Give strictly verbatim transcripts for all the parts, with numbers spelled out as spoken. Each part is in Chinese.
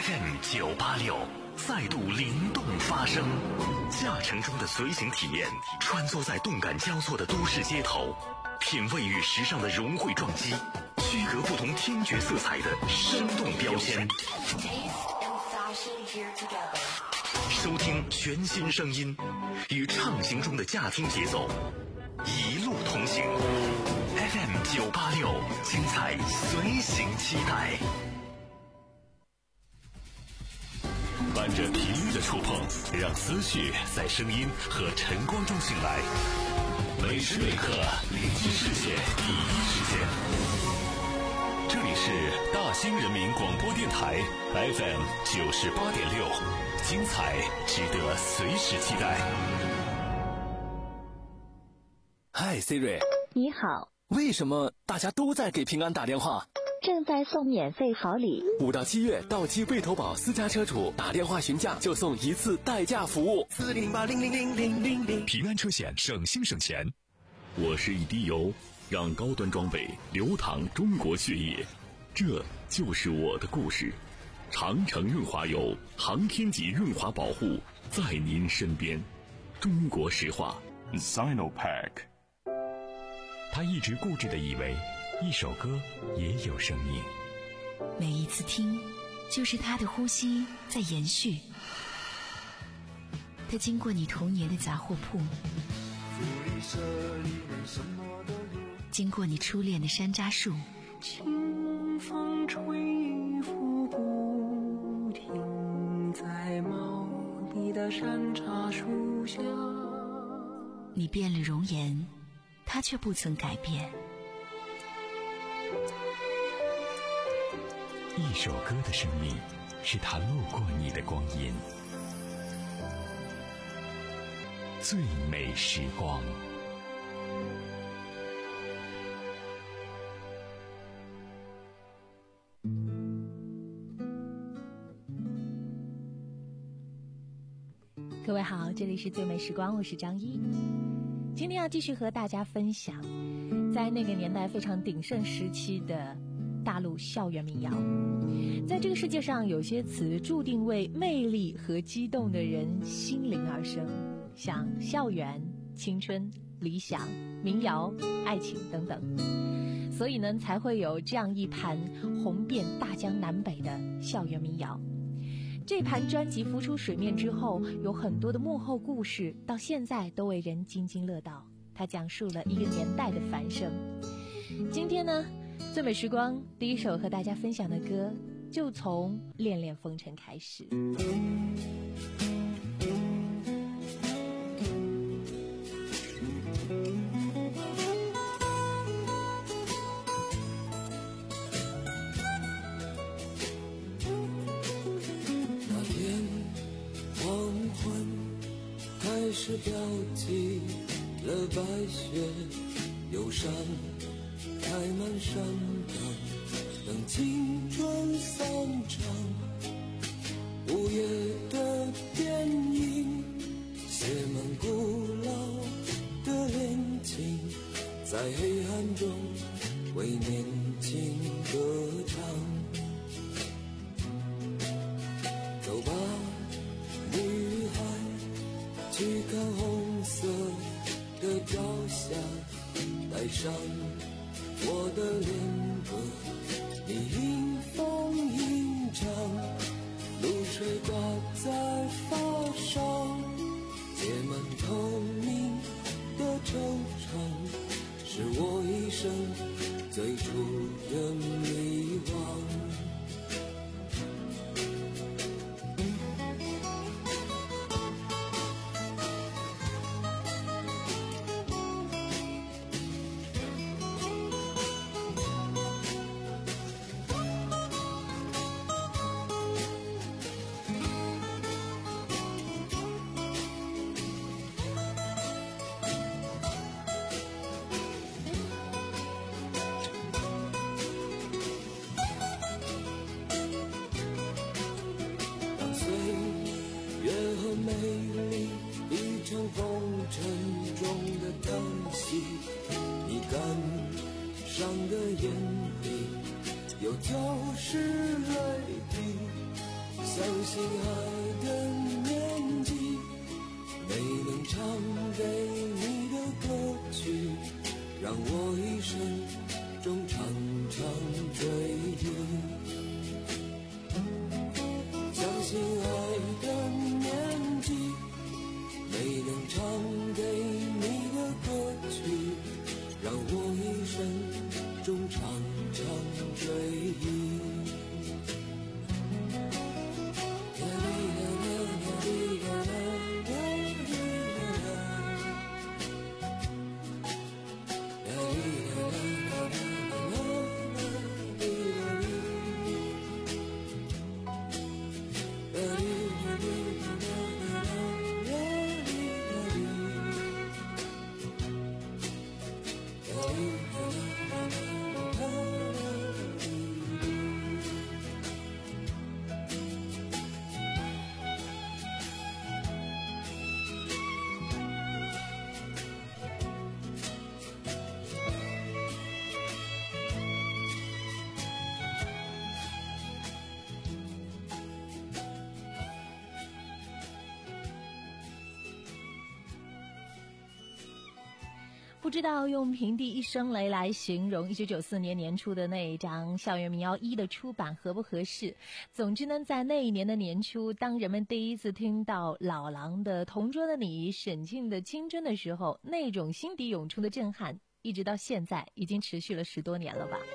F M 九八六再度灵动发声，驾乘中的随行体验，穿梭在动感交错的都市街头，品味与时尚的融汇撞击，区隔不同听觉色彩的生动标签。收听全新声音，与畅行中的驾听节奏，一路同行。F M 九八六，精彩随行期待。伴着频率的触碰，让思绪在声音和晨光中醒来。每时每刻，聆听世界第一时间。这里是大兴人民广播电台 F M 九十八点六，精彩值得随时期待。 嗨 Siri， 你好。 为什么大家都在给平安打电话？ 正在送免费好礼， 五到七月到期未投保私家车主打电话询价就送一次代驾服务。 四零八零零零零零零， 平安车险省心省钱。我是一滴油，让高端装备流淌中国血液，这就是我的故事。长城润滑油，航天级润滑保护，在您身边。中国石化 Sinopack。 他一直固执地以为一首歌也有生命， 每一次听就是他的呼吸在延续。他经过你童年的杂货铺，经过你初恋的山楂树， 清风吹拂不停在茂密的山茶树下。 你变了容颜，他却不曾改变。 一首歌的生命是他路过你的光阴，最美时光。 各位好，这里是最美时光，我是张一。今天要继续和大家分享在那个年代非常鼎盛时期的大陆校园民谣。在这个世界上，有些词注定为魅力和激动的人心灵而生，像校园、青春、理想、民谣、爱情等等，所以呢才会有这样一盘红遍大江南北的校园民谣。这盘专辑浮出水面之后，有很多的幕后故事，到现在都为人津津乐道。它讲述了一个年代的繁盛。今天呢，最美时光第一首和大家分享的歌，就从《恋恋风尘》开始。 开始飘起了白雪，忧伤开满山岗，等青春散场。午夜的电影写满古老的恋情，在黑暗中为年轻歌唱。走吧，女孩，去看红色的朝霞，带上我的恋歌，你迎风吟唱，露水挂在发梢，结满透明的惆怅，是我一生最初的迷惘。 心爱的年纪，没能唱给你的歌曲，让我一生中常常追忆。相信爱的年纪，没能唱给你的歌曲，让我一生中常常追忆。 不知道用平地一声雷来形容一九九四年年初的那一张校园民谣一的出版合不合适。总之呢，在那一年的年初，当人们第一次听到老狼的同桌的你，沈庆的青春的时候，那种心底涌出的震撼一直到现在已经持续了十多年了吧。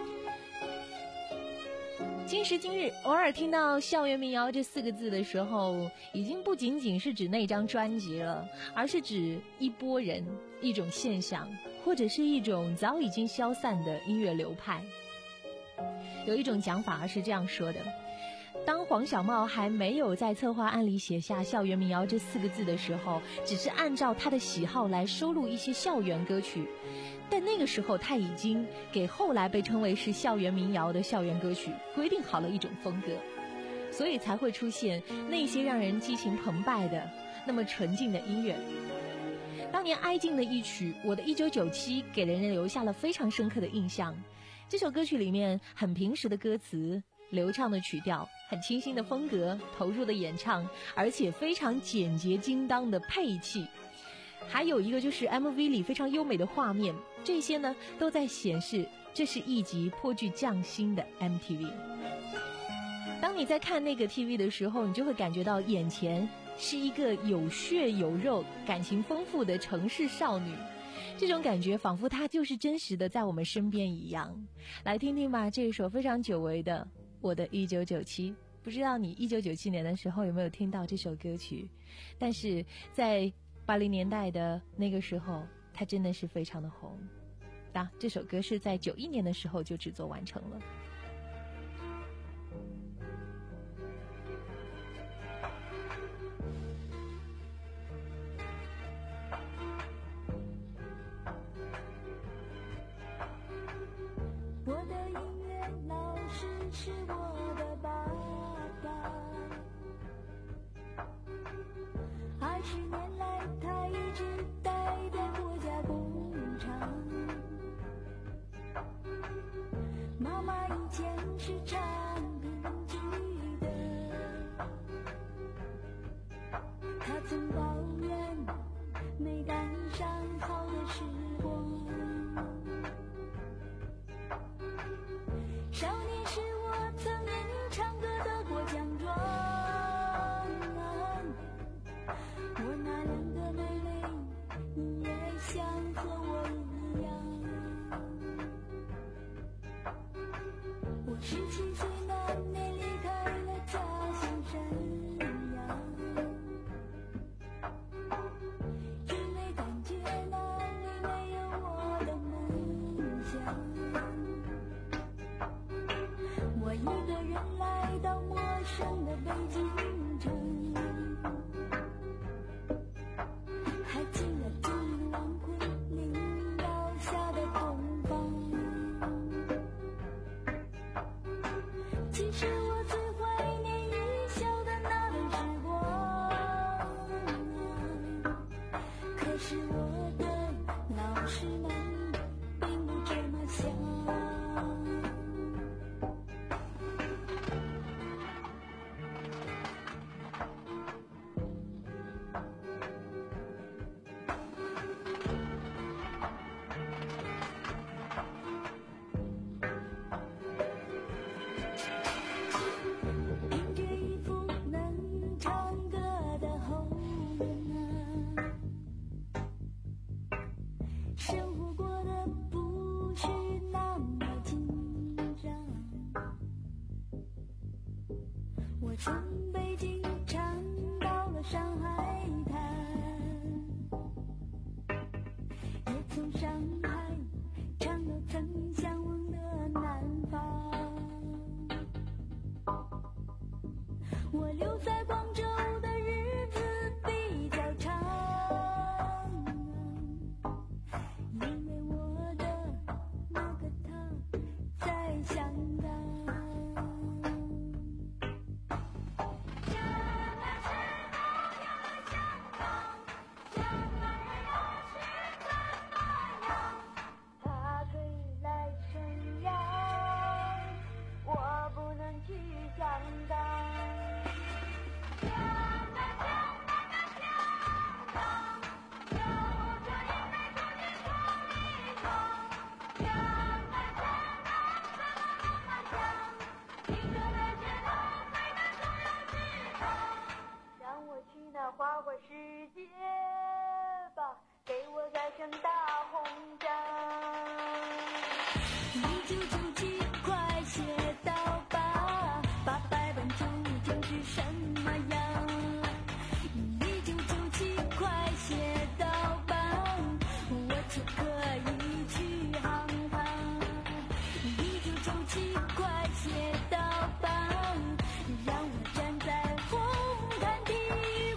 今时今日，偶尔听到校园民谣这四个字的时候，已经不仅仅是指那张专辑了，而是指一拨人，一种现象，或者是一种早已经消散的音乐流派。有一种讲法是这样说的：当黄小茂还没有在策划案里写下校园民谣这四个字的时候，只是按照他的喜好来收录一些校园歌曲，但那个时候他已经给后来被称为是校园民谣的校园歌曲规定好了一种风格，所以才会出现那些让人激情澎湃的那么纯净的音乐。当年哀静的一曲《我的一九九七》给人留下了非常深刻的印象。这首歌曲里面很平实的歌词，流畅的曲调，很清新的风格，投入的演唱，而且非常简洁精当的配器，还有一个就是 M V 里非常优美的画面，这些呢都在显示这是一集颇具匠心的 M T V。 当你在看那个 T V 的时候，你就会感觉到眼前是一个有血有肉、感情丰富的城市少女，这种感觉仿佛她就是真实的在我们身边一样。来听听吧，这首非常久违的《我的一九九七》。不知道你一九九七年的时候有没有听到这首歌曲，但是在八零年代的那个时候，它真的是非常的红。啊，这首歌是在九一年的时候就制作完成了。 我的音乐老师是我的爸爸，二十年来他一直待在国家工厂。妈妈以前是唱评剧的，她曾抱怨没赶上好的时光。少年时我曾因唱歌得过奖状，我那两个妹妹你也想和我一样。我十七岁那年离开了家乡沈阳，因为感觉那里没有我的梦想。我一个人来到陌生的北京城，还进了金陵王昆凌倒下的东方。其实我最怀念一笑的那段时光，可是我的老师们并不这么想。 我从北京唱到了上海滩，也从上海唱到曾向往的南方。我留在广州的日子比较长，因为我的那个他在香港。他可以来沈阳，我不能去香港。花花世界吧，给我盖上大红章。一九九七快写到吧，八百本究竟是什么样？一九九七快写到吧，我就可以去航航。一九九七快写到吧，让我站在红毯底。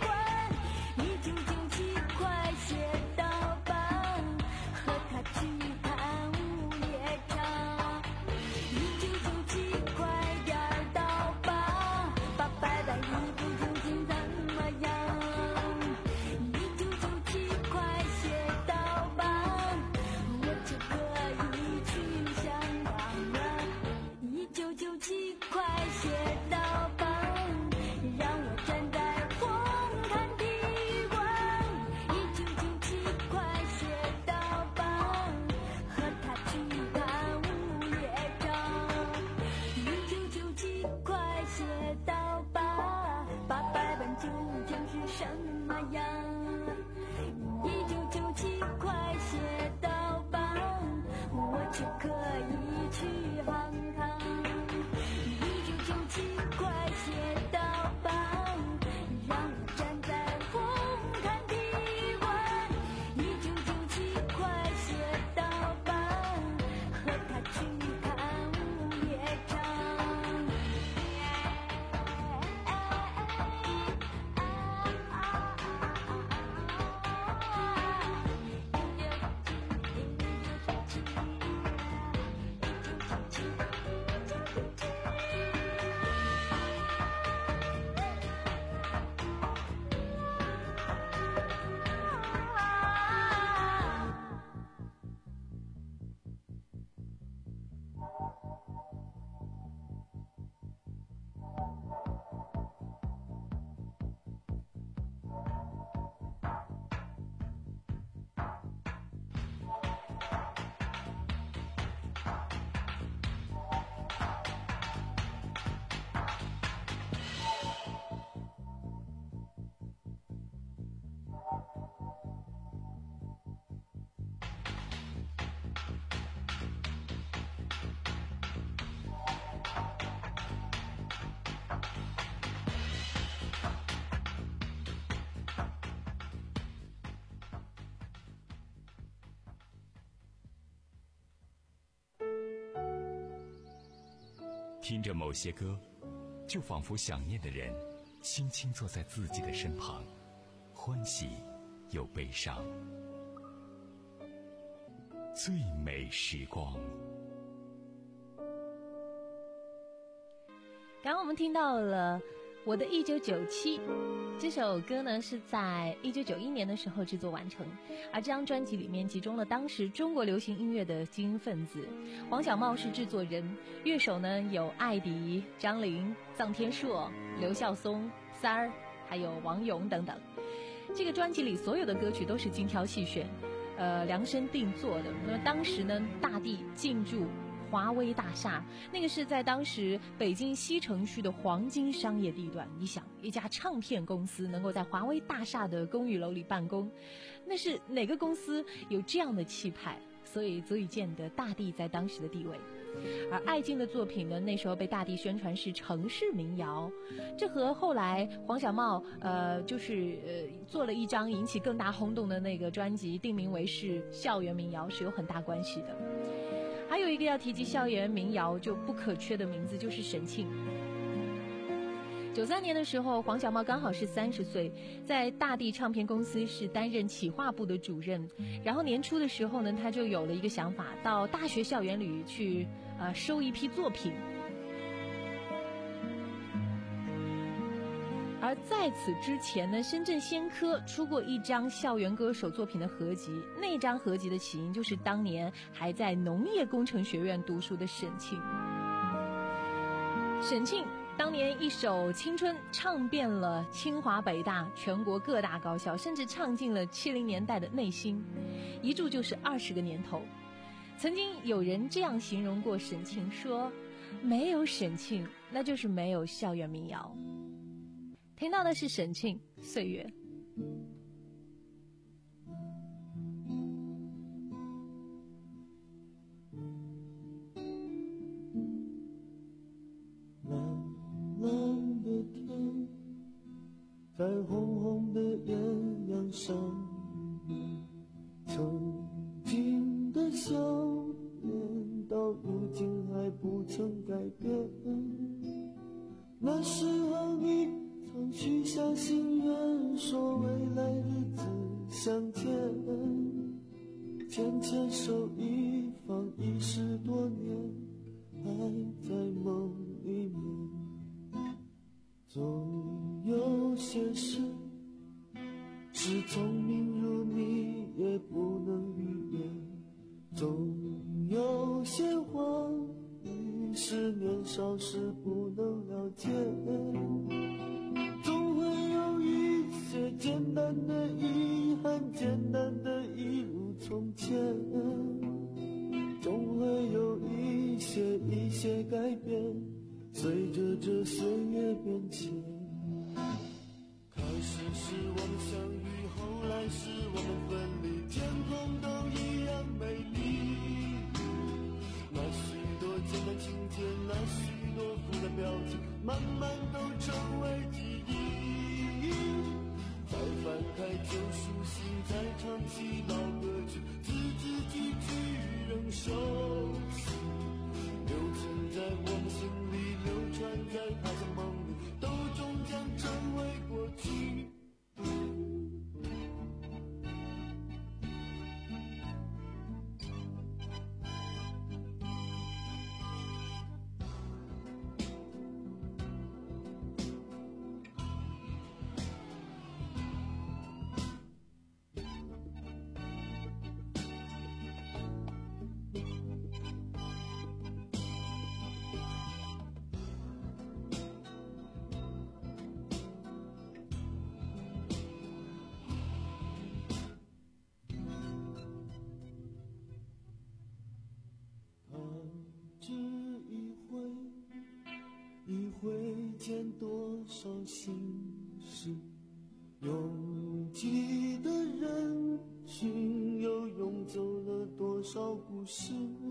听着某些歌，就仿佛想念的人轻轻坐在自己的身旁，欢喜又悲伤。最美时光。 刚刚我们听到了我的一九九七，这首歌呢是在一九九一年的时候制作完成，而这张专辑里面集中了当时中国流行音乐的精英分子。黄小茂是制作人，乐手呢有艾迪、张琳、臧天朔、刘孝松、三儿，还有王勇等等。这个专辑里所有的歌曲都是精挑细选，呃，量身定做的。那么当时呢，大地进驻华威大厦，那个是在当时北京西城区的黄金商业地段。你想，一家唱片公司能够在华威大厦的公寓楼里办公，那是哪个公司有这样的气派？所以足以见得大地在当时的地位。 而艾敬的作品呢，那时候被大地宣传是城市民谣，这和后来黄小茂呃就是呃做了一张引起更大轰动的那个专辑，定名为是校园民谣是有很大关系的。还有一个要提及校园民谣就不可缺的名字就是沈庆。九三年的时候，黄小茂刚好是三十岁，在大地唱片公司是担任企划部的主任。然后年初的时候呢，他就有了一个想法，到大学校园里去呃收一批作品。而在此之前呢，深圳先科出过一张校园歌手作品的合集，那张合集的起因就是当年还在农业工程学院读书的沈庆。沈庆当年一首《青春》唱遍了清华北大全国各大高校，甚至唱进了七零年代的内心，一住就是二十个年头。曾经有人这样形容过沈庆，说没有沈庆那就是没有校园民谣。听到的是沈庆《岁月》。 蓝的天，在红红的艳阳上，曾经的笑脸到如今还不曾改变。那时候你曾许下心愿，说未来日子相见，牵牵手一放已十多年，还在梦里面。总有些事是聪明如你也不能预言，总有些话语是年少时不能了解，总会有一些简单的遗憾，简单的一如从前，总会有一些一些改变，随着这岁月变迁。开始是我们相遇，后来是我们分离，天空都一样美丽。那许多简单情节，那许多复杂表情，慢慢都成为记忆。再翻开旧书信，再唱起老歌曲，字字句句仍熟悉，留存在我们心里，流传在他乡梦里，都终将成为过去。见多少心事，拥挤的人群又涌走了多少故事。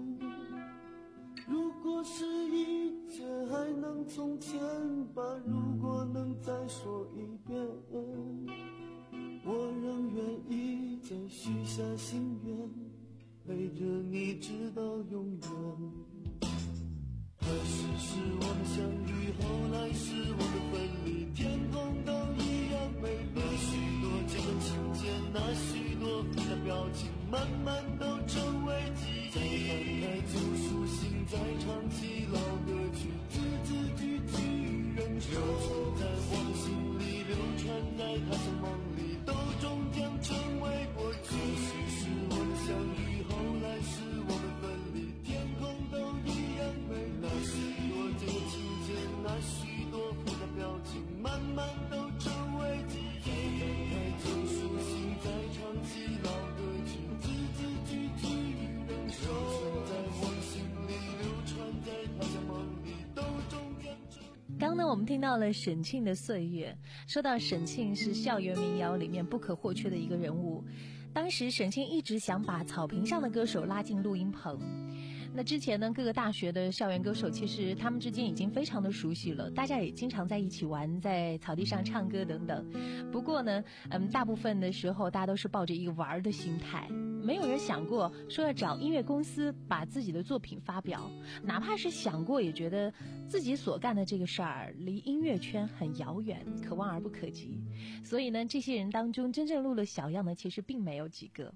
如果是一切还能从前吧，如果能再说一遍，我仍愿意再许下心愿，陪着你直到永远。开始是我们相遇，后来是我们分离，天空都一样美丽。许多简单情节，那许多复杂表情，慢慢都成为记忆。再翻开旧书信，再唱起老歌曲，字字句句仍留存在我们心里，流传在他乡梦里，都终将成为过去。开始是我们相遇，后来是我们分离，天空都一样美丽。那许多简单情节，那许多复杂表情，慢慢都成为记忆。再翻开旧书信，再唱起老歌曲，字字句句仍留存在我心里，流传在他乡梦里，都终将成。 刚呢，我们听到了沈庆的《岁月》。说到沈庆，是校园民谣里面不可或缺的一个人物。当时沈庆一直想把草坪上的歌手拉进录音棚。 那之前呢，各个大学的校园歌手其实他们之间已经非常的熟悉了，大家也经常在一起玩，在草地上唱歌等等。不过呢，嗯，大部分的时候大家都是抱着一个玩的心态，没有人想过说要找音乐公司把自己的作品发表，哪怕是想过，也觉得自己所干的这个事儿离音乐圈很遥远，可望而不可及。所以呢，这些人当中真正录了小样的其实并没有几个。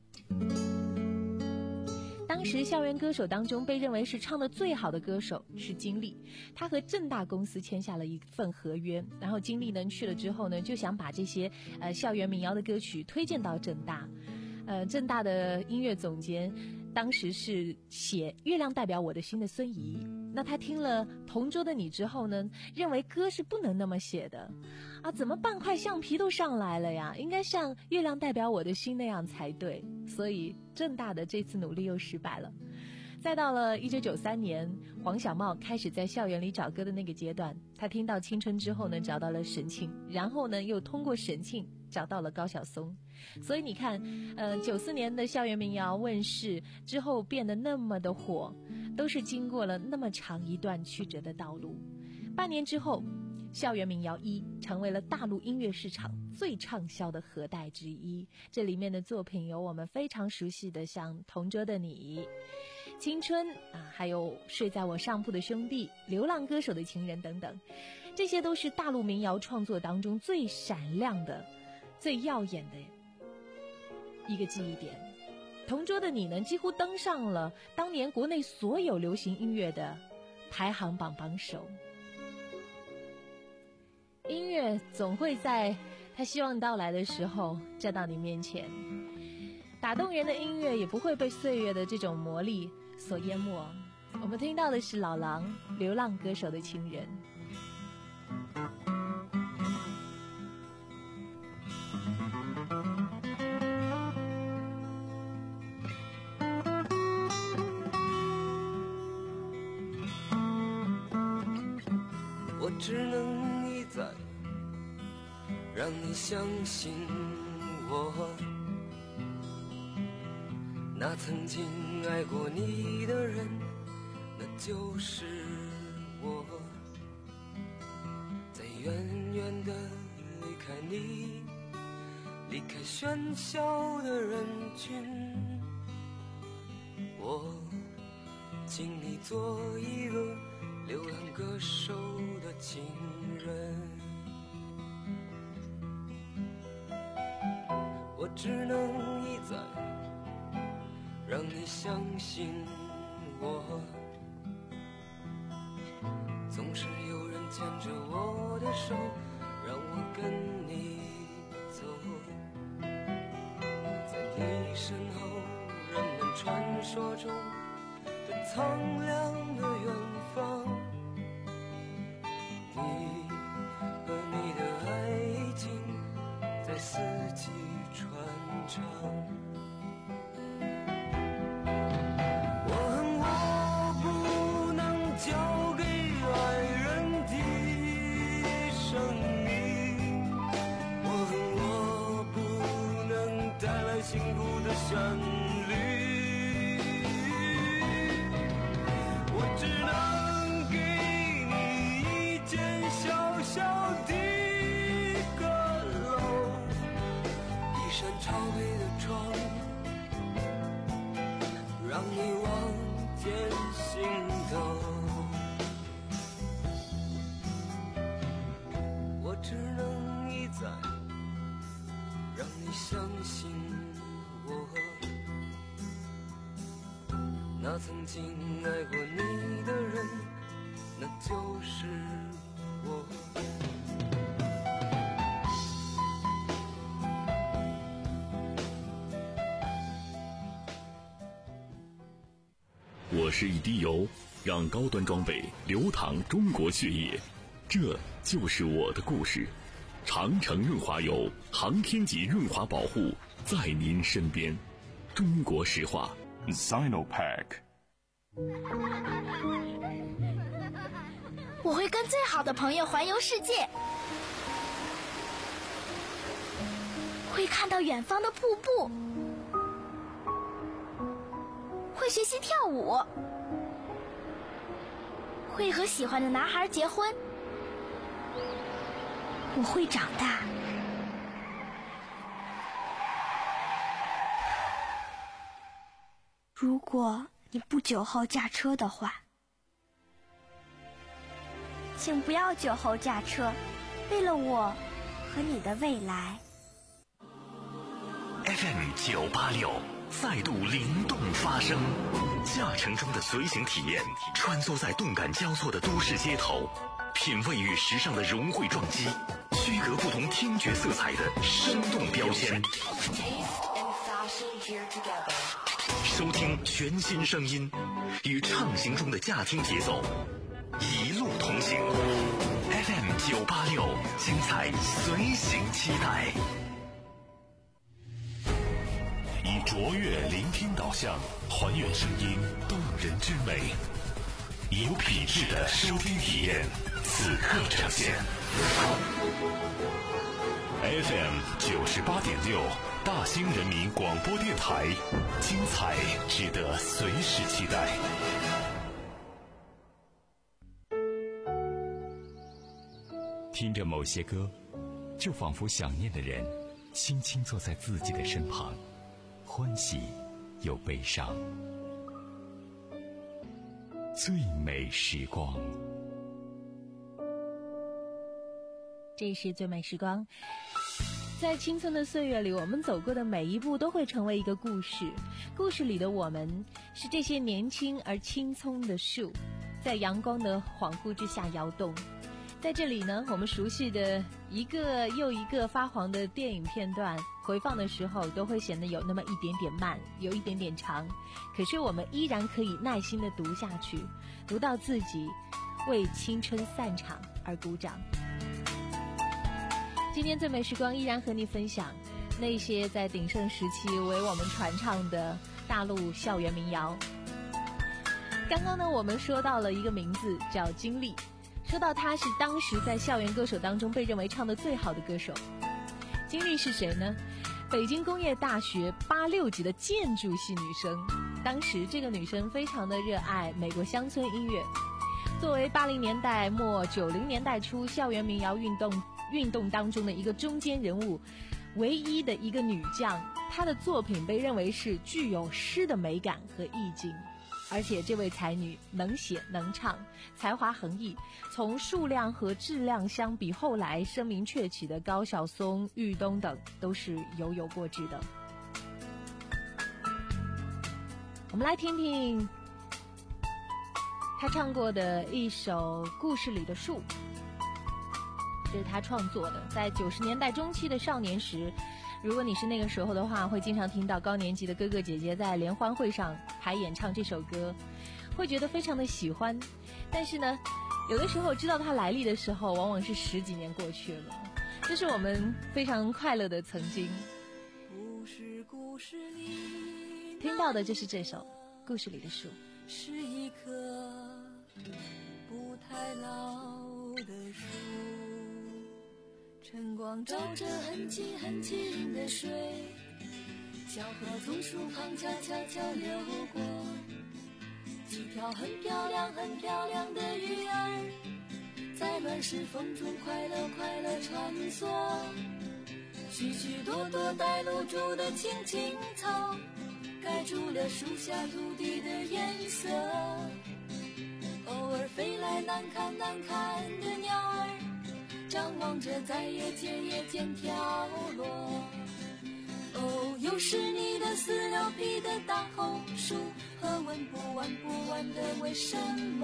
当时校园歌手当中被认为是唱得最好的歌手是金立，他和正大公司签下了一份合约，然后金立呢去了之后呢，就想把这些呃校园民谣的歌曲推荐到正大。呃，正大的音乐总监当时是写《月亮代表我的心》的孙怡，那他听了《同桌的你》之后呢，认为歌是不能那么写的啊，怎么半块橡皮都上来了呀？应该像《月亮代表我的心》那样才对。所以正大的这次努力又失败了。再到了一九九三年，黄小茂开始在校园里找歌的那个阶段，他听到青春之后呢，找到了沈庆，然后呢又通过沈庆找到了高晓松。所以你看，呃，九四年的校园民谣问世之后变得那么的火，都是经过了那么长一段曲折的道路。半年之后，校园民谣一成为了大陆音乐市场最畅销的核带之一。这里面的作品有我们非常熟悉的，像《同桌的你》、青春啊，还有睡在我上铺的兄弟、流浪歌手的情人等等，这些都是大陆民谣创作当中最闪亮的、最耀眼的一个记忆点。同桌的你呢，几乎登上了当年国内所有流行音乐的排行榜榜首。音乐总会在它希望到来的时候站到你面前，打动人的音乐也不会被岁月的这种魔力所淹没。我们听到的是老狼《流浪歌手的情人》。 我只能一再让你相信我，那曾经爱过你的人，那就是我。在远远的离开你，离开喧嚣的人群，我请你做一个流浪歌手的情人。我只能一再让你相信我，总是有人牵着我的手，让我跟你走。在你身后，人们传说中的苍凉的远方，你和你的爱情在四季传唱。我恨我不能交给爱人的生命，我恨我不能带来幸福的旋律。我只能给你一间小小的阁楼，一扇朝北的窗，让你往前行走。我只能一再让你相信我，那曾经爱过你的人，那就是我。 我是一滴油，让高端装备流淌中国血液，这就是我的故事。长城润滑油，航天级润滑保护，在您身边。中国石化 Sinopec。 我会跟最好的朋友环游世界，会看到远方的瀑布，会学习跳舞， 会和喜欢的男孩结婚。我会长大。如果你不酒后驾车的话，请不要酒后驾车，为了我和你的未来。 F M 九八六再度灵动发声，驾乘中的随行体验，穿梭在动感交错的都市街头，品味与时尚的融汇撞击，区隔不同听觉色彩的生动标签。收听全新声音，与畅行中的驾听节奏，一路同行。F M 九八六，精彩随行期待。以卓越聆听导向，还原声音动人之美，以有品质的收听体验，此刻呈现。F M 九十八点六，大兴人民广播电台，精彩值得随时期待。听着某些歌，就仿佛想念的人轻轻坐在自己的身旁，欢喜又悲伤。最美时光， 这是最美时光。在青春的岁月里，我们走过的每一步都会成为一个故事。故事里的我们是这些年轻而青葱的树，在阳光的恍惚之下摇动。在这里呢，我们熟悉的一个又一个发黄的电影片段，回放的时候都会显得有那么一点点慢，有一点点长，可是我们依然可以耐心地读下去，读到自己为青春散场而鼓掌。今天最美时光依然和你分享那些在鼎盛时期为我们传唱的大陆校园民谣。刚刚呢，我们说到了一个名字叫金丽，说到她是当时在校园歌手当中被认为唱得最好的歌手。金丽是谁呢？北京工业大学八六级的建筑系女生。当时这个女生非常的热爱美国乡村音乐，作为八零年代末九零年代初校园民谣运动运动当中的一个中间人物，唯一的一个女将，她的作品被认为是具有诗的美感和意境。而且这位才女能写能唱，才华横溢，从数量和质量相比，后来声名鹊起的高晓松、豫东等都是犹有过之的。我们来听听她唱过的一首《故事里的树》，这是她创作的。在九十年代中期的少年时，如果你是那个时候的话，会经常听到高年级的哥哥姐姐在联欢会上还演唱这首歌，会觉得非常的喜欢。但是呢，有的时候知道它来历的时候，往往是十几年过去了。这是我们非常快乐的曾经。 故事故事里听到的就是这首《故事里的树》。 是一棵不太老的树，晨光照着很清很清的水，小河从树旁悄悄悄流过，几条很漂亮很漂亮的鱼儿在乱石风中快乐快乐穿梭，许许多多带露珠的青青草盖住了树下土地的颜色，偶尔飞来难看难看的鸟儿张望着在夜间夜间飘落。哦，又是你的撕了皮的大红树和问不完不完的为什么。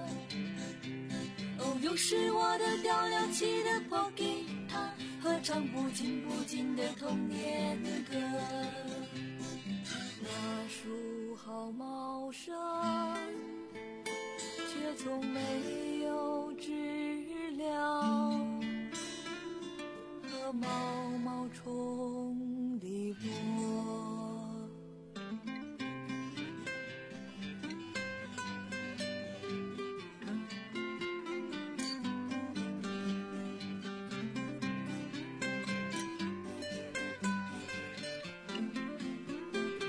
哦，又是我的掉了漆的破吉他和唱不尽不尽的童年歌。那树好茂盛，却从没有知了和毛毛虫的窝。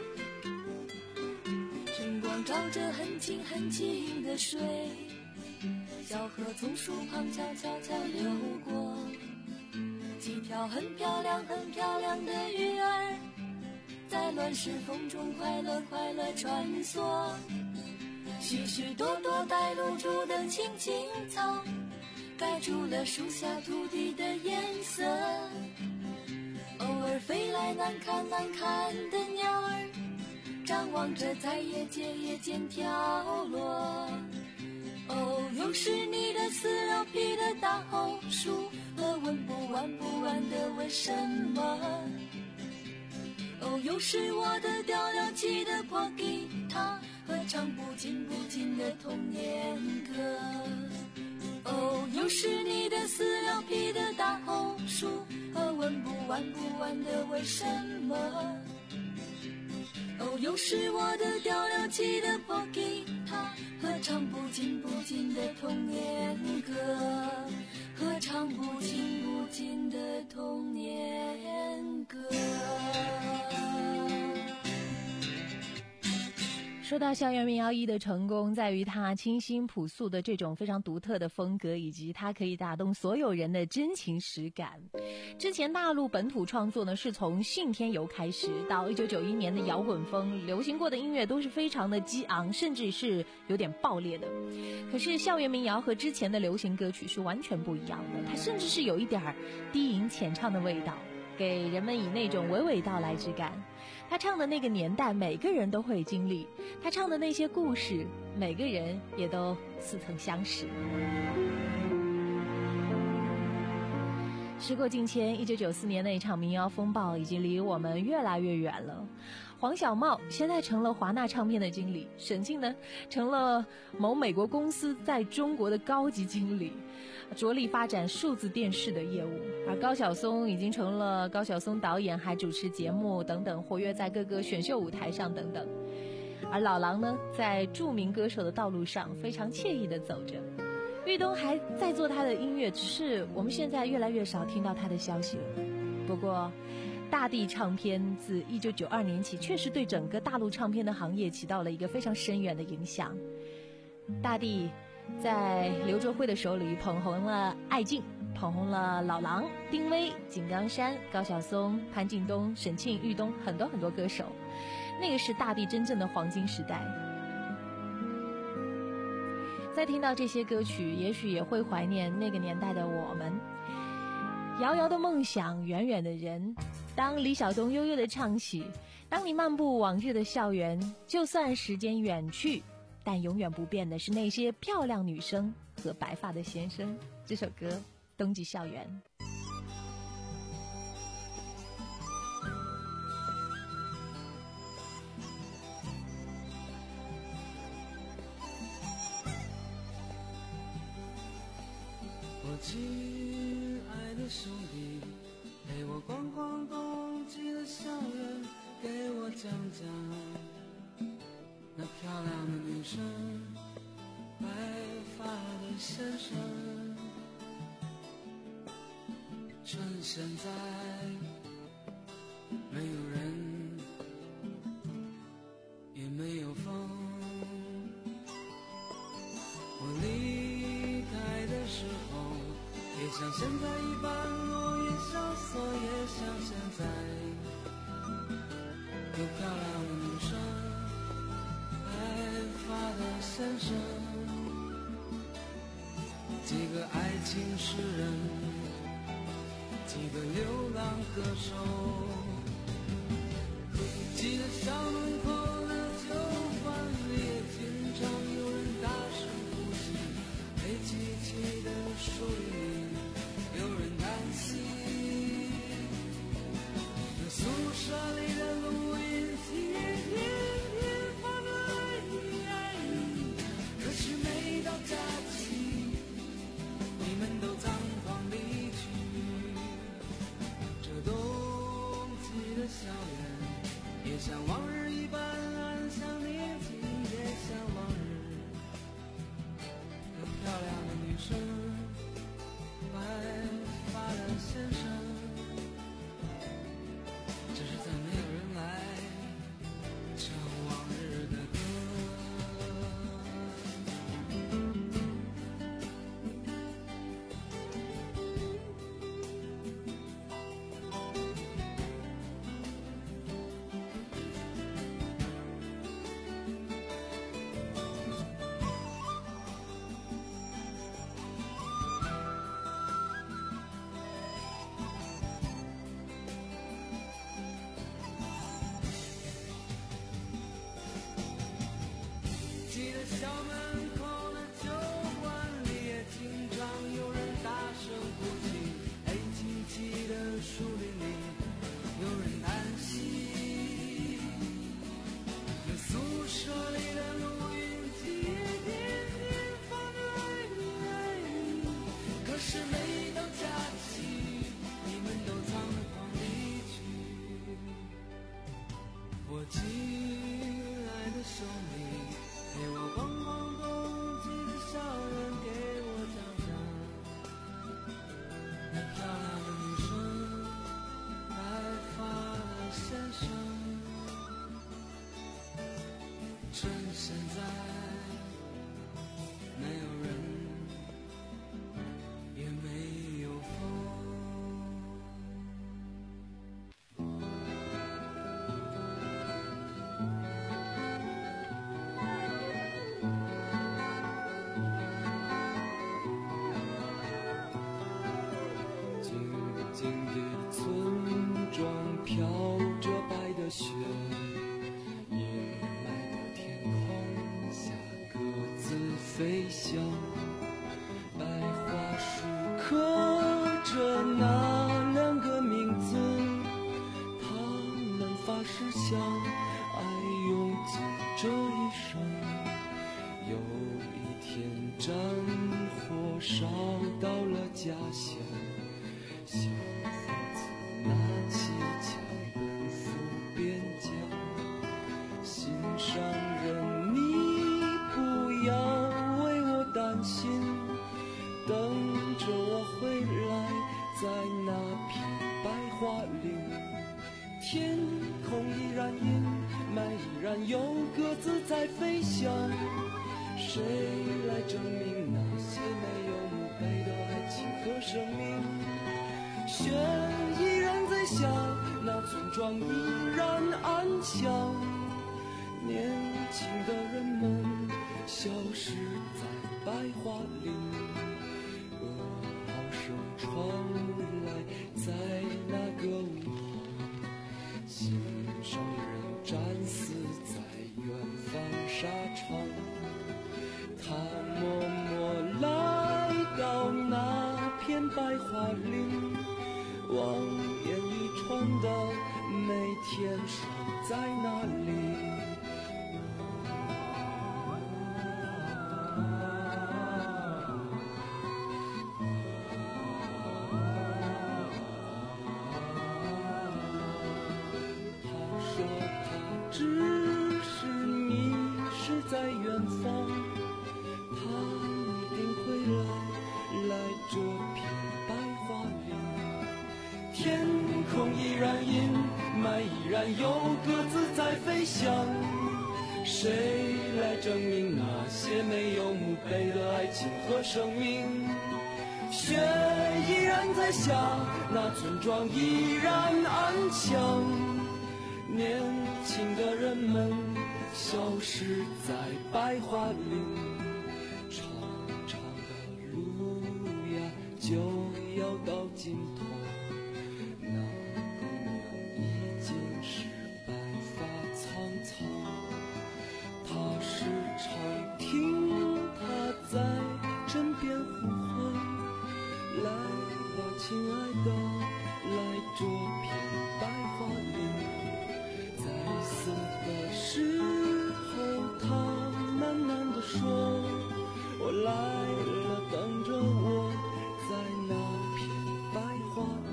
晨光照着很清很清的水， 小河从树旁悄悄悄流过，几条很漂亮很漂亮的鱼儿在乱石风中快乐快乐穿梭，许许多多带露出的青青草盖住了树下土地的颜色，偶尔飞来难看难看的鸟儿张望着在夜间夜间跳落，哦，又是你的撕绕皮的大红树和问不完不完的为什么，哦，又是我的调调起的破吉他和唱不尽不尽的童年歌，哦，又是你的撕绕皮的大红树和问不完不完的为什么，哦，又是我的调调起的破吉他和唱不尽不尽的童年歌，和唱不尽不尽的童年歌。 说到校园民谣一的成功，在于它清新朴素的这种非常独特的风格，以及它可以打动所有人的真情实感。之前大陆本土创作呢，是从信天游开始，到一九九一年的摇滚风，流行过的音乐都是非常的激昂，甚至是有点爆裂的。可是校园民谣和之前的流行歌曲是完全不一样的，它甚至是有一点低吟浅唱的味道，给人们以那种娓娓道来之感。他唱的那个年代每个人都会经历，他唱的那些故事每个人也都似曾相识。时过境迁，一九九四年那一场民谣风暴已经离我们越来越远了。黄小茂现在成了华纳唱片的经理，沈静呢成了某美国公司在中国的高级经理，着力发展数字电视的业务。而高晓松已经成了高晓松导演，还主持节目等等，活跃在各个选秀舞台上等等。而老狼呢，在著名歌手的道路上非常惬意地走着。玉东还在做他的音乐，只是我们现在越来越少听到他的消息了。不过大地唱片自一九九二年起确实对整个大陆唱片的行业起到了一个非常深远的影响。大地在刘卓辉的手里捧红了艾敬，捧红了老狼、丁薇、井冈山、高晓松、潘劲东、沈庆、玉东，很多很多歌手。那个是大地真正的黄金时代。再听到这些歌曲，也许也会怀念那个年代的我们。遥遥的梦想，远远的人。当李晓东悠悠地唱起，当你漫步往日的校园，就算时间远去，但永远不变的是那些漂亮女生和白发的先生。这首歌《冬季校园》。 我亲爱的兄弟，陪我逛逛冬季的校园，给我讲讲那漂亮的女生，白发的先生。趁现在没有人，也没有风，我离开的时候也像现在一般落叶萧索，也像现在有漂亮的女生，白发的先生，几个爱情诗人，几个流浪歌手，记得校门口的酒馆里也经常有人大声呼吸，黑漆漆的树林有人担心，那宿舍里的录音机天天放爱你爱你，可是每到假期你们都仓皇离去，这冬季的校园也像往日一般安详宁静，也像往日有漂亮的女生，白发的先生，只是再没有人来唱往日的歌。 趁现在没有人也没有风。静静的村庄飘着白的雪，阴霾的天空下各自飞翔，白桦树刻着那两个名字，他们发誓相爱用尽这一生。有一天战火烧到了家乡，小伙子拿起枪奔赴边疆，心上人你不要为我担心，等着我回来，在那片白桦林，天空依然阴霾，依然有鸽子在飞翔，谁来证明那些没有墓碑的爱情和生命？雪依然在下，那村庄依然安详，年轻的人们消失在白桦林，噩耗声传来，在那个午后，心上人战死在远方沙场，他默默来到那片白桦林，望眼欲穿的每天守在那里。他说他只是迷失在远方，他一定会来，来这片白桦林。天空依然阴霾，依然有鸽子在飞翔，谁来证明那些没有墓碑的爱情和生命？雪依然在下，那村庄依然安详，年轻的人们消失在白桦林，长长的路呀就要到尽头，那姑娘已经是白发苍苍，她时常听她在枕边呼唤，来吧亲爱的，来这片白桦林，在死的时候她喃喃地说，我来了，等着我，在那片白桦林。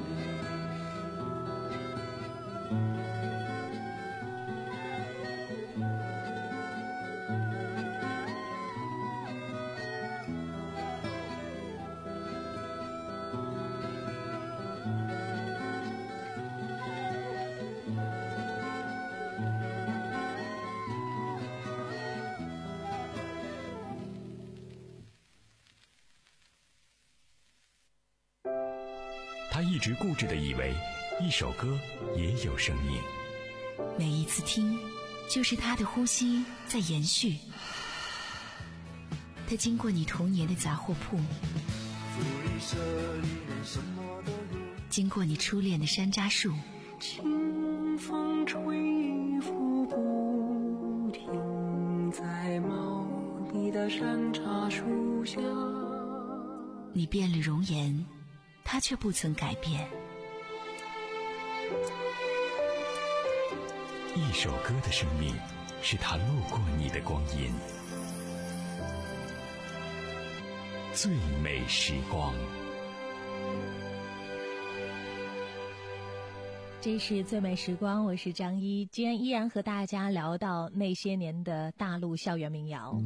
他一直固执地以为一首歌也有生命， 每一次听就是他的呼吸在延续，他经过你童年的杂货铺，经过你初恋的山楂树， 清风吹拂不停，在茂密的山茶树下， 你变了容颜，他却不曾改变。 一首歌的生命，是他路过你的光阴。最美时光， 这是最美时光，我是张一，今天依然和大家聊到那些年的大陆校园民谣。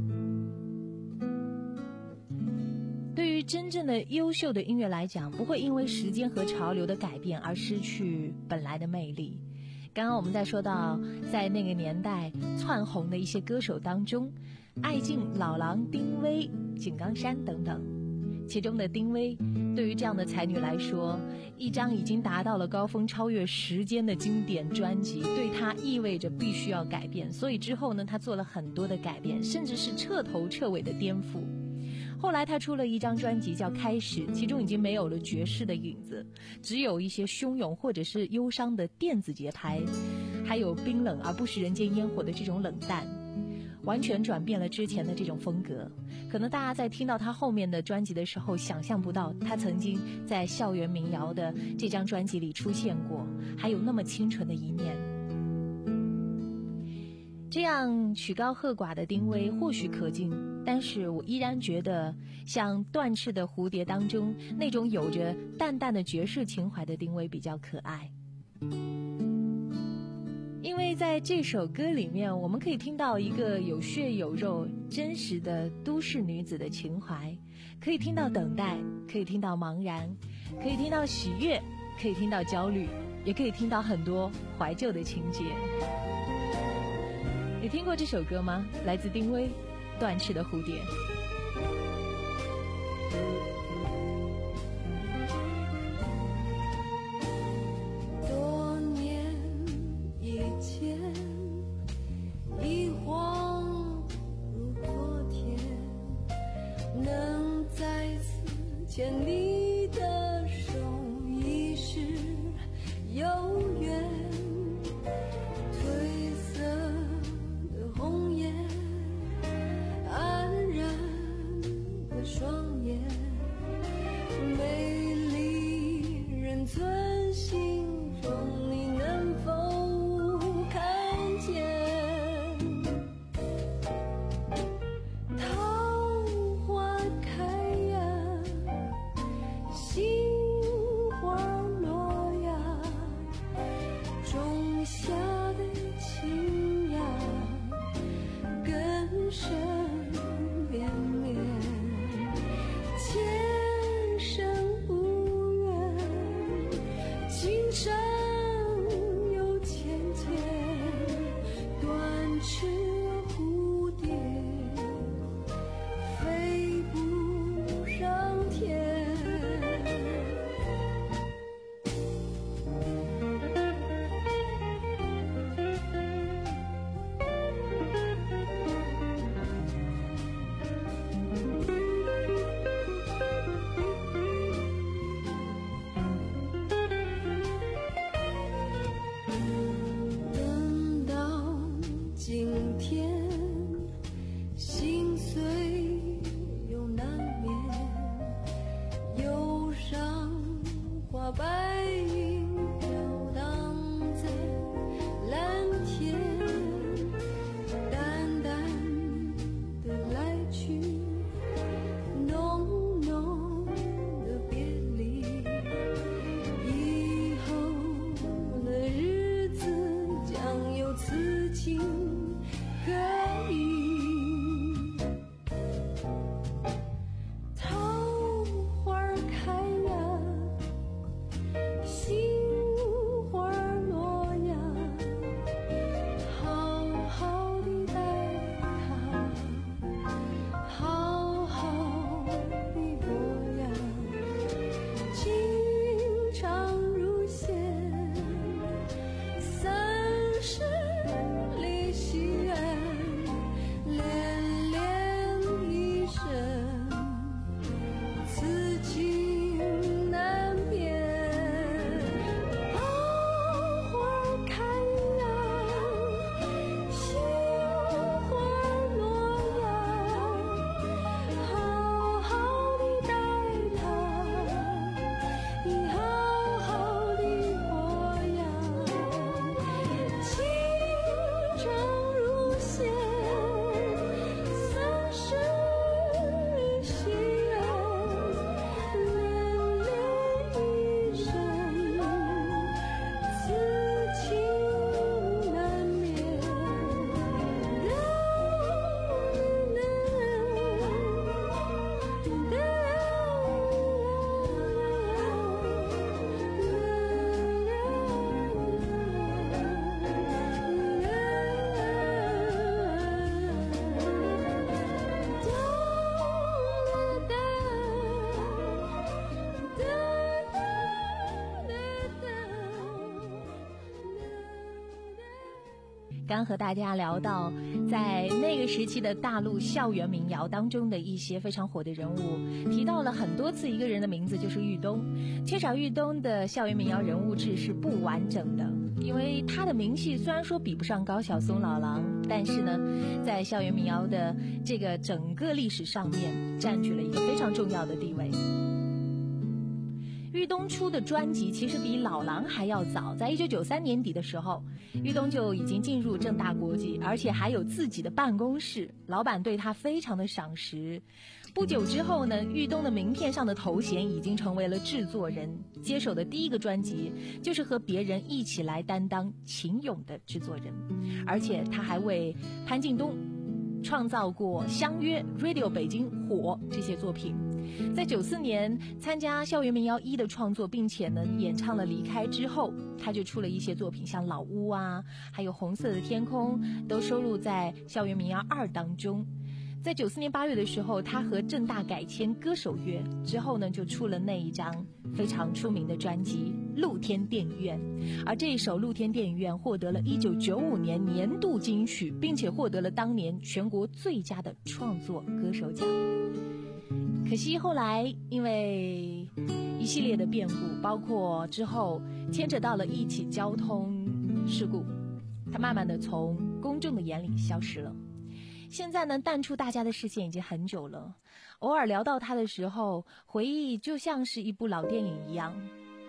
对于真正的优秀的音乐来讲，不会因为时间和潮流的改变而失去本来的魅力。 刚刚我们在说到在那个年代窜红的一些歌手当中，艾敬、老狼、丁薇、井冈山等等，其中的丁薇对于这样的才女来说，一张已经达到了高峰超越时间的经典专辑对她意味着必须要改变，所以之后呢，她做了很多的改变，甚至是彻头彻尾的颠覆。后来他出了一张专辑叫《开始》，其中已经没有了爵士的影子，只有一些汹涌或者是忧伤的电子节拍，还有冰冷而不食人间烟火的这种冷淡，完全转变了之前的这种风格。可能大家在听到他后面的专辑的时候，想象不到他曾经在校园民谣的这张专辑里出现过，还有那么清纯的一面。这样曲高和寡的丁薇或许可敬，但是我依然觉得像断翅的蝴蝶当中那种有着淡淡的爵士情怀的丁薇比较可爱。因为在这首歌里面，我们可以听到一个有血有肉真实的都市女子的情怀，可以听到等待，可以听到茫然，可以听到喜悦，可以听到焦虑，也可以听到很多怀旧的情节。你听过这首歌吗？来自丁薇，《断翅的蝴蝶》。 多年以前，一晃如昨天，能再次牵你的手，已是有缘。褪色的红颜，黯然的双眼， 刚和大家聊到在那个时期的大陆校园民谣当中的一些非常火的人物，提到了很多次一个人的名字，就是豫东。缺少豫东的校园民谣人物志是不完整的，因为他的名气虽然说比不上高晓松老狼，但是呢在校园民谣的这个整个历史上面占据了一个非常重要的地位。豫东出的专辑其实比老狼还要早，在一九九三年底的时候，豫东就已经进入正大国际，而且还有自己的办公室，老板对他非常的赏识。不久之后呢，豫东的名片上的头衔已经成为了制作人，接手的第一个专辑就是和别人一起来担当秦勇的制作人，而且他还为潘劲东创造过相约 Radio 北京火这些作品。在九四年参加校园民谣一的创作，并且呢演唱了离开之后，他就出了一些作品，像老屋啊还有红色的天空都收录在校园民谣二当中。在九四年八月的时候，他和正大改签歌手约之后呢，就出了那一张非常出名的专辑《露天电影院》，而这一首《露天电影院》获得了一九九五年年度金曲，并且获得了当年全国最佳的创作歌手奖。可惜后来因为一系列的变故，包括之后牵扯到了一起交通事故，他慢慢的从公众的眼里消失了。现在呢，淡出大家的视线已经很久了，偶尔聊到他的时候，回忆就像是一部老电影一样。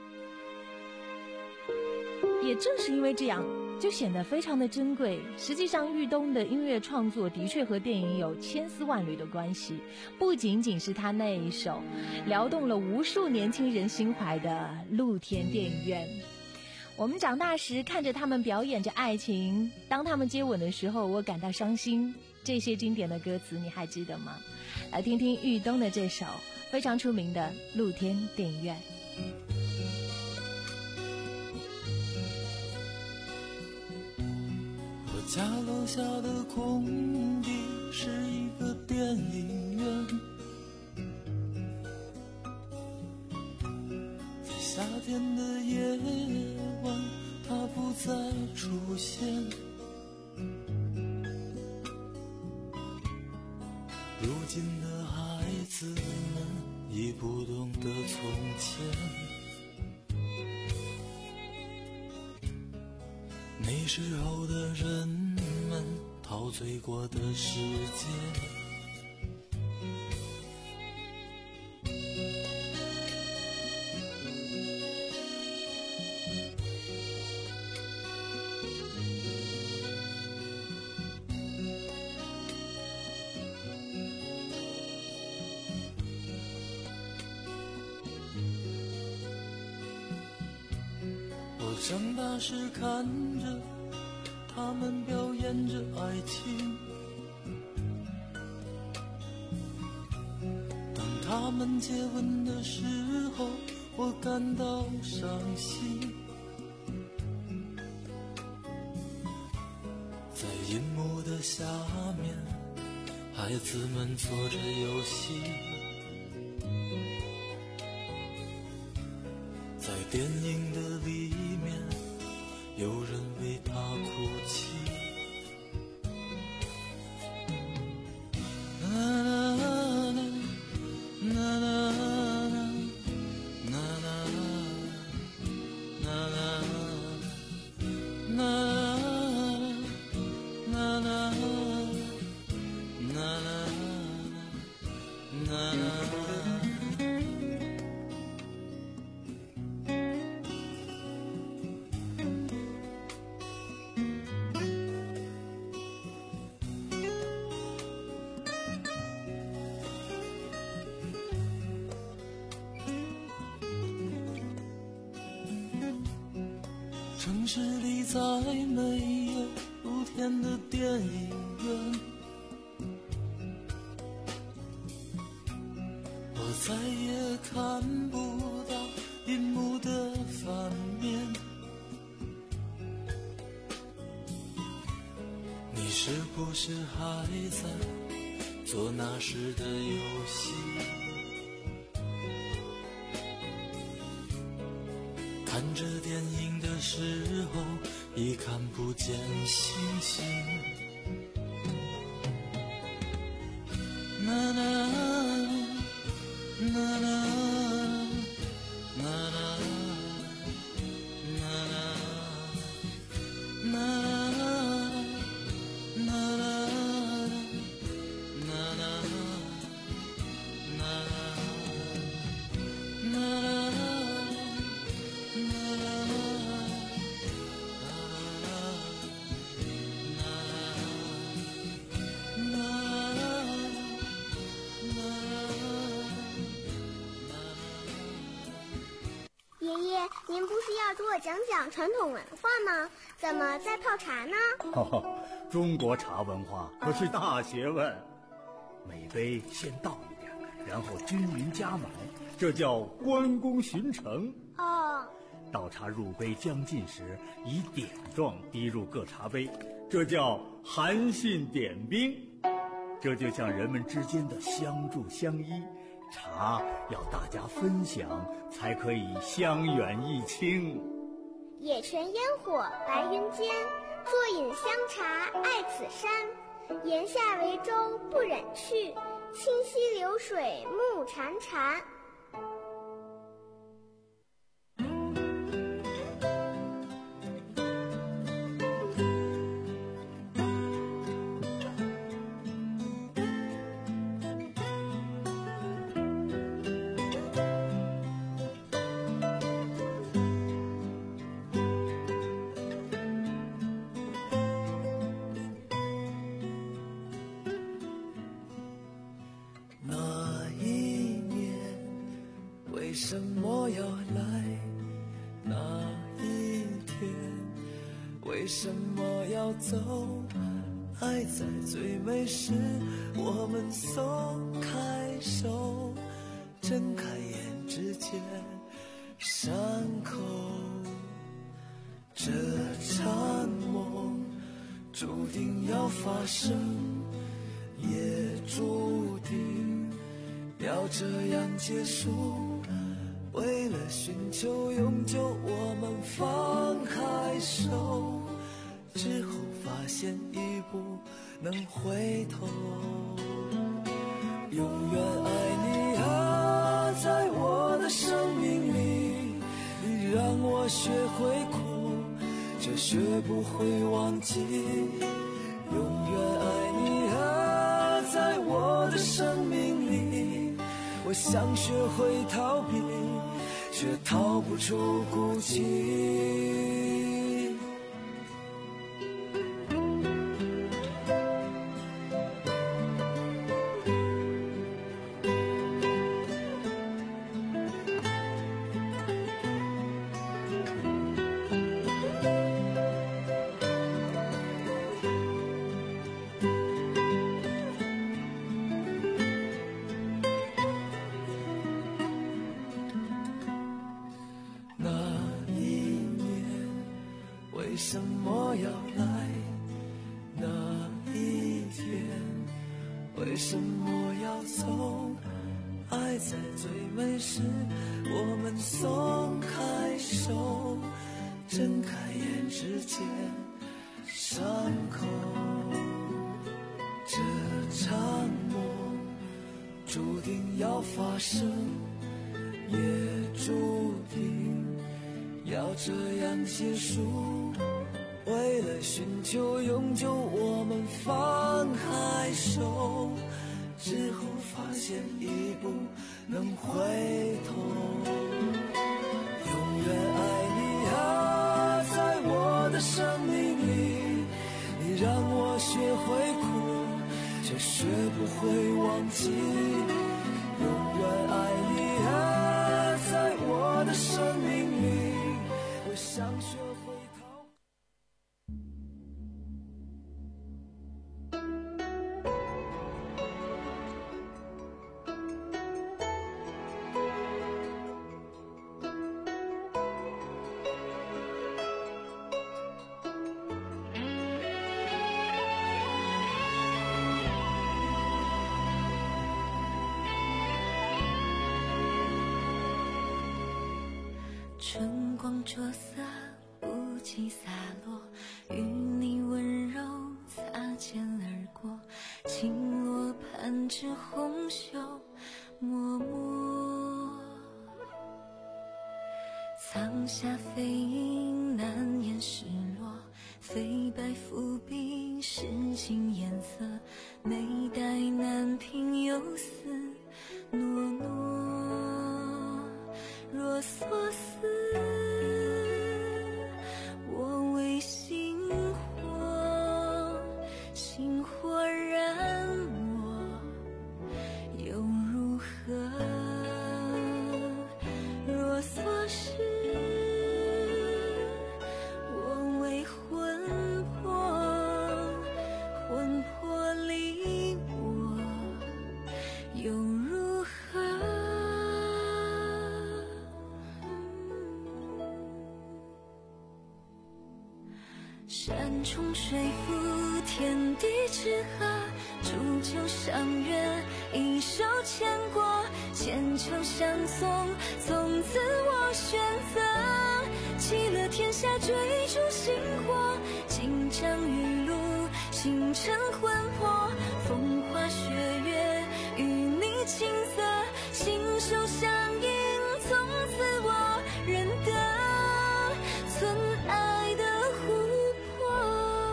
也正是因为这样，就显得非常的珍贵。实际上，豫东的音乐创作的确和电影有千丝万缕的关系，不仅仅是他那一首撩动了无数年轻人心怀的《露天电影院》。我们长大时看着他们表演着爱情，当他们接吻的时候，我感到伤心。这些经典的歌词你还记得吗？来听听豫东的这首非常出名的《露天电影院》。 我家楼下的空地是一个电影院，在夏天的夜晚，它不再出现。如今的孩子们已不懂得从前，那时候的人们陶醉过的世界，长大时看着他们表演着爱情，当他们接吻的时候，我感到伤心。在银幕的下面，孩子们做着游戏，在电影的里面，有人为他哭泣。城市里再没有露天的电影院，我再也看不到银幕的反面。你是不是还在做那时的游戏？看着电影的时候， 已看不见星星。啦啦啦啦爷爷，您不是要给我讲讲传统文化吗？怎么在泡茶呢？ 哦，中国茶文化可是大学问。每杯先倒一点，然后均匀加满，这叫关公巡城。 哦。 倒茶入杯将尽时，以点状滴入各茶杯，这叫韩信点兵。这就像人们之间的相助相依，茶要大家分享，才可以相远益亲。 野泉烟火白云间，坐饮香茶爱此山。檐下为舟不忍去，清溪流水木潺潺。 为什么要来那一天？为什么要走？爱在最美时，我们松开手，睁开眼之间，伤口。这场梦注定要发生，也注定要这样结束。为了寻求永久，我们放开手，之后发现已不能回头。永远爱你啊，在我的生命里，你让我学会哭，却学不会忘记。永远爱你啊，在我的生命里，我想学会逃避，却逃不出孤寂。为什么要来那一天？为什么要走？爱在最美时，我们松开手，睁开眼之间，伤口。这场梦注定要发生，也注定要这样结束。为了寻求永久，我们放开手，之后发现已不能回头。永远爱你啊，在我的生命里，你让我学会哭，却学不会忘记。永远爱你啊，在我的生命里，我想学会逃。 春光灼洒不气洒落，与你温柔擦肩而过，轻罗盘至红袖脉脉，藏下飞鹰难言失落，飞白浮冰是情颜色，眉黛难平忧思诺诺，若所思我为星火，星火燃我又如何，若所是我为魂魄，魂魄离我又如何。山重水复天地之和，煮酒相约一手牵过，千秋相送从此我选择，弃了天下追逐星火，尽将玉露星辰魂魄，风花雪月与你青涩，心手相印从此我认得存爱的湖泊。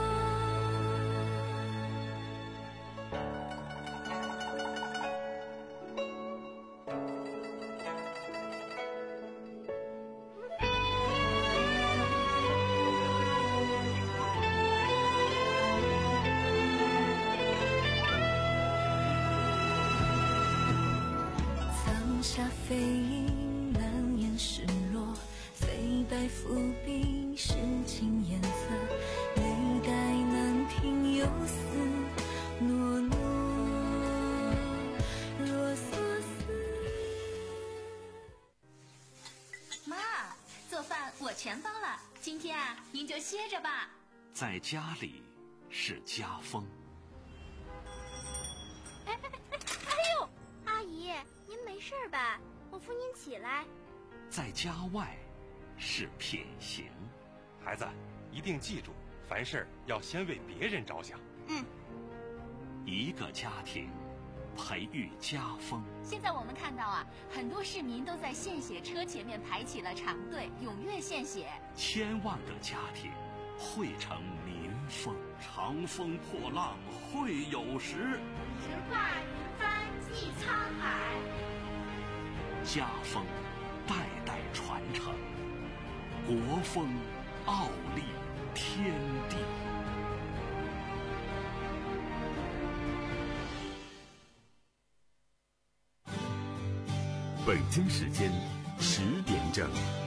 藏下飞鹰难言失落，飞白浮冰是情颜色，眉黛难平忧思诺诺，若所思。 妈，做饭我全包了，今天啊，您就歇着吧。 在家里是家风。 哎哎哎哎呦，阿姨，您没事吧？我扶您起来。 在家外是品行。 孩子，一定记住，凡事要先为别人着想。 嗯。 一个家庭培育家风。 现在我们看到啊，很多市民都在献血车前面排起了长队，踊跃献血。 千万个家庭汇成民风。长风破浪会有时， 直挂云帆济沧海。 家风代代传承，国风傲立天地。 北京时间十点整。